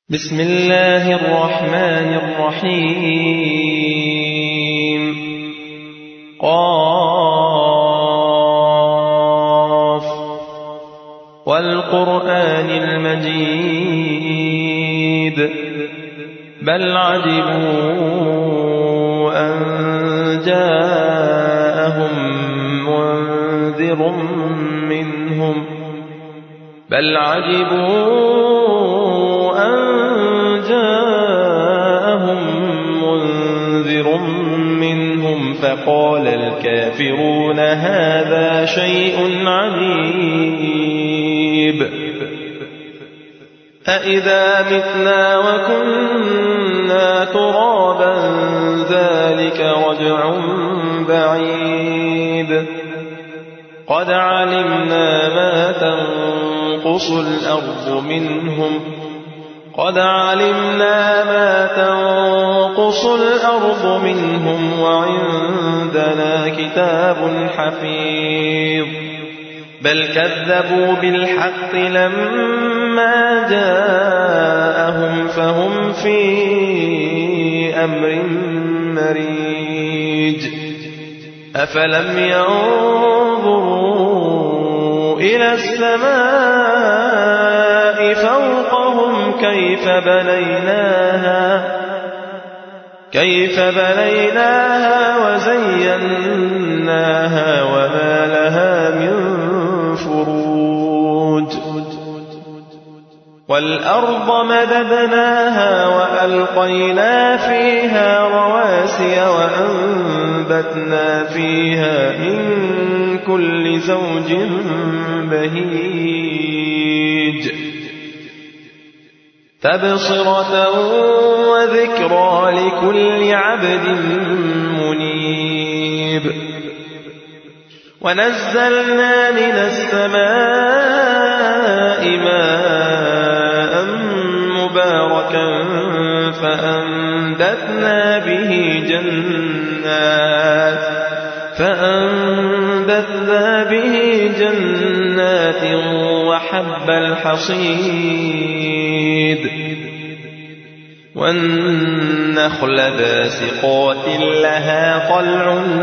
بسم الله الرحمن الرحيم قاف والقرآن المجيد بل عجبوا أن جاءهم منذر منهم فقال الكافرون هذا شيء عجيب أإذا متنا وكنا ترابا ذلك رجع بعيد قد علمنا ما تنقص الأرض منهم وعندنا كتاب حفيظ بل كذبوا بالحق لما جاءهم فهم في أمر مريج أفلم ينظروا إلى السماء فوقهم كيف بنيناها وزيناها وما لها من فروج والأرض مددناها وألقينا فيها رواسي وأنبتنا فيها من كل زوج بهيج تبصرة وذكرى لكل عبد منيب ونزلنا من السماء ماء مباركا فأنبتنا به جنات وحب الحصيد والنخل باسقات لها طلع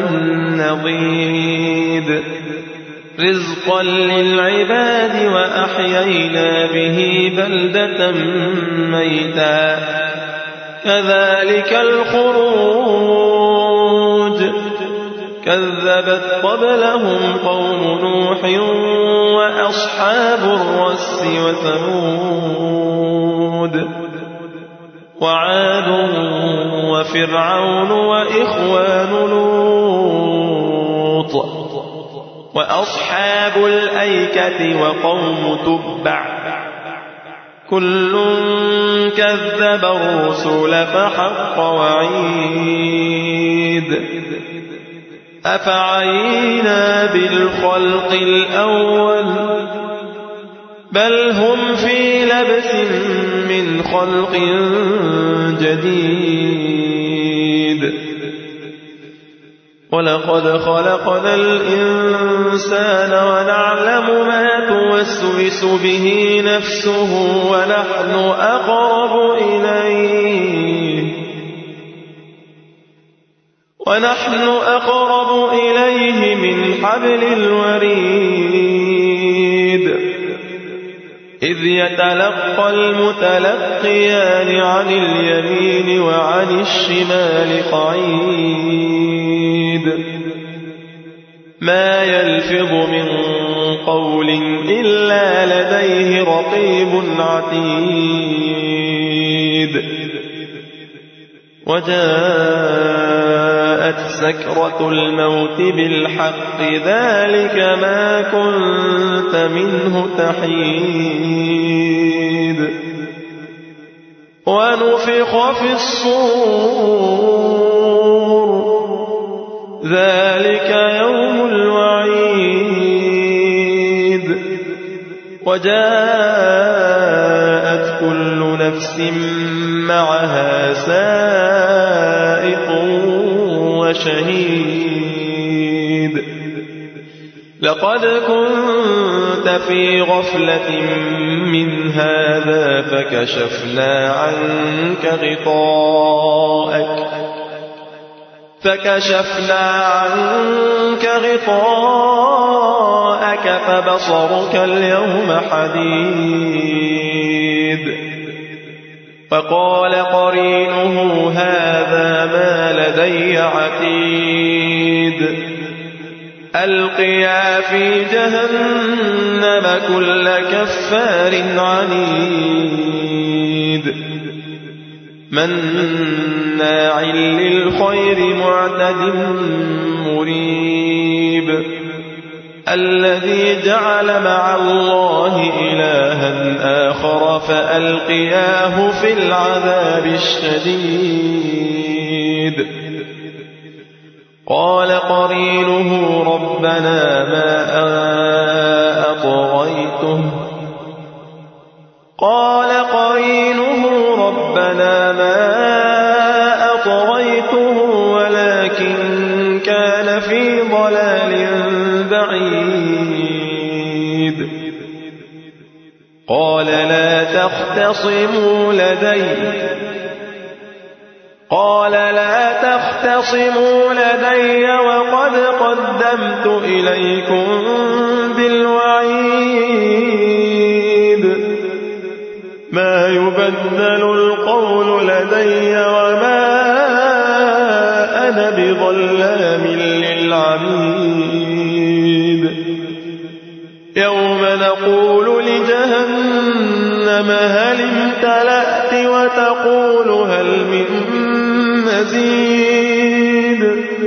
نضيد رزقا للعباد وأحيينا به بلدة ميتا كذلك الخروج كذبت قبلهم قوم نوح وأصحاب الرس وثمود وعاد وفرعون وإخوان لوط وأصحاب الأيكة وقوم تبع كل كذب الرسل فحق وعيد أفعينا بالخلق الأول بل هم في لبس من خلق جديد ولقد خلقنا الإنسان ونعلم ما توسوس به نفسه ونحن أقرب إليه من حبل الوريد إذ يتلقى المتلقيان عن اليمين وعن الشمال قعيد ما يلفظ من قول إلا لديه رقيب عتيد وجاءت سكرة الموت بالحق ذلك ما كنت منه تحيد ونفخ في الصور ذلك يوم الوعيد وجاءت كل نفس معها سائق وشهيد لقد كنت في غفلة من هذا فكشفنا عنك غطاءك فبصرك اليوم حديد. فقال قرينه هذا ما لدي عتيد. ألقيا في جهنم كل كفار عنيد مناع للخير معتد مريب الذي جعل مع الله إلها آخر فألقياه في العذاب الشديد. قال قرينه ربنا ما أطغيته ولكن كان في ضلال بعيد. قال لا تختصموا لدي وقد قدمت إليكم بالوعيد. ما يبدل القول لدي وما أنا بظلام للعبيد. يوم نقول لجهنم هل امتلأت وتقول هل من مزيد.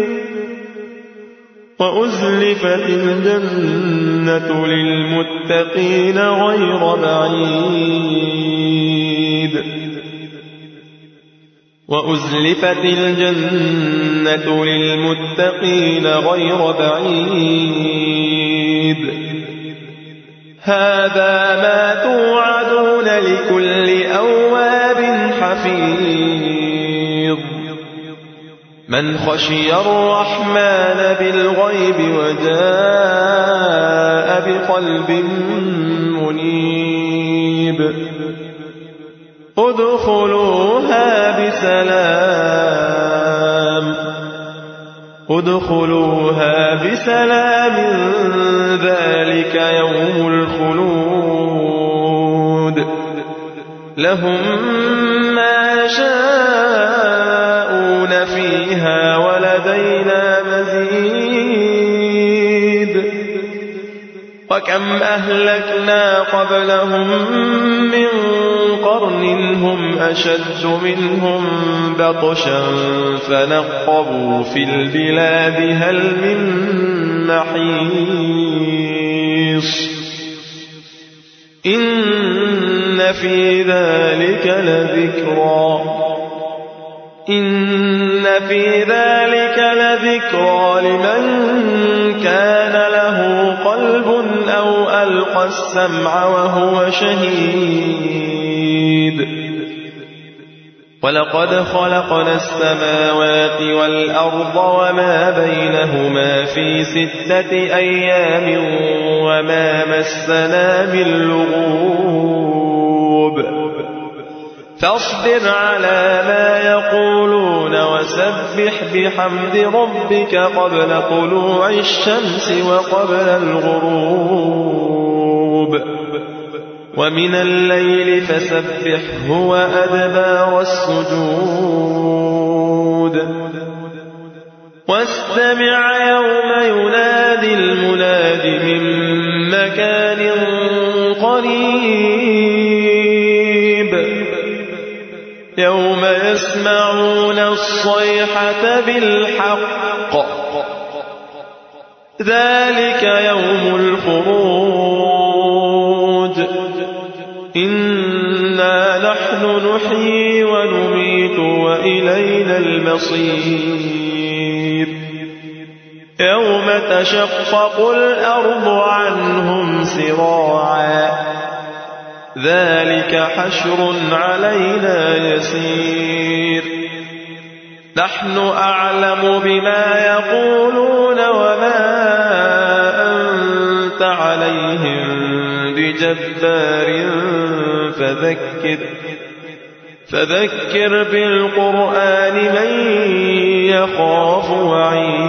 وأزلفت الجنة للمتقين غير بعيد. هذا ما توعدون لكل أواب حفيظ. من خشي الرحمن بالغيب وجاء بقلب منيب. ادخلوها بسلام ذلك يوم الخلود. لهم ما يشاءون فيها ولدينا مزيد. وكم أهلكنا قبلهم من قرن هم أشد منهم بطشا فنقبوا في البلاد هل من محيص. إن في ذلك لذكرى لمن كان له قلب أو ألقى السمع وهو شهيد. ولقد خلقنا السماوات والأرض وما بينهما في 6 أيام وما مسنا من لغوب. فاصبر على ما يقولون وسبح بحمد ربك قبل طلوع الشمس وقبل الغروب. ومن الليل فسبحه وأدبار السجود. واستمع يوم ينادي المناد من مكان قريب. يوم يسمعون الصيحة بالحق ذلك يوم الخروج. إنا نحن نحيي ونميت وإلينا المصير. يوم تشقق الأرض عنهم سراعا ذلك حشر علينا يسير. نحن أعلم بما يقولون وما عليهم بجبار فذكر بالقرآن من يخاف وعيد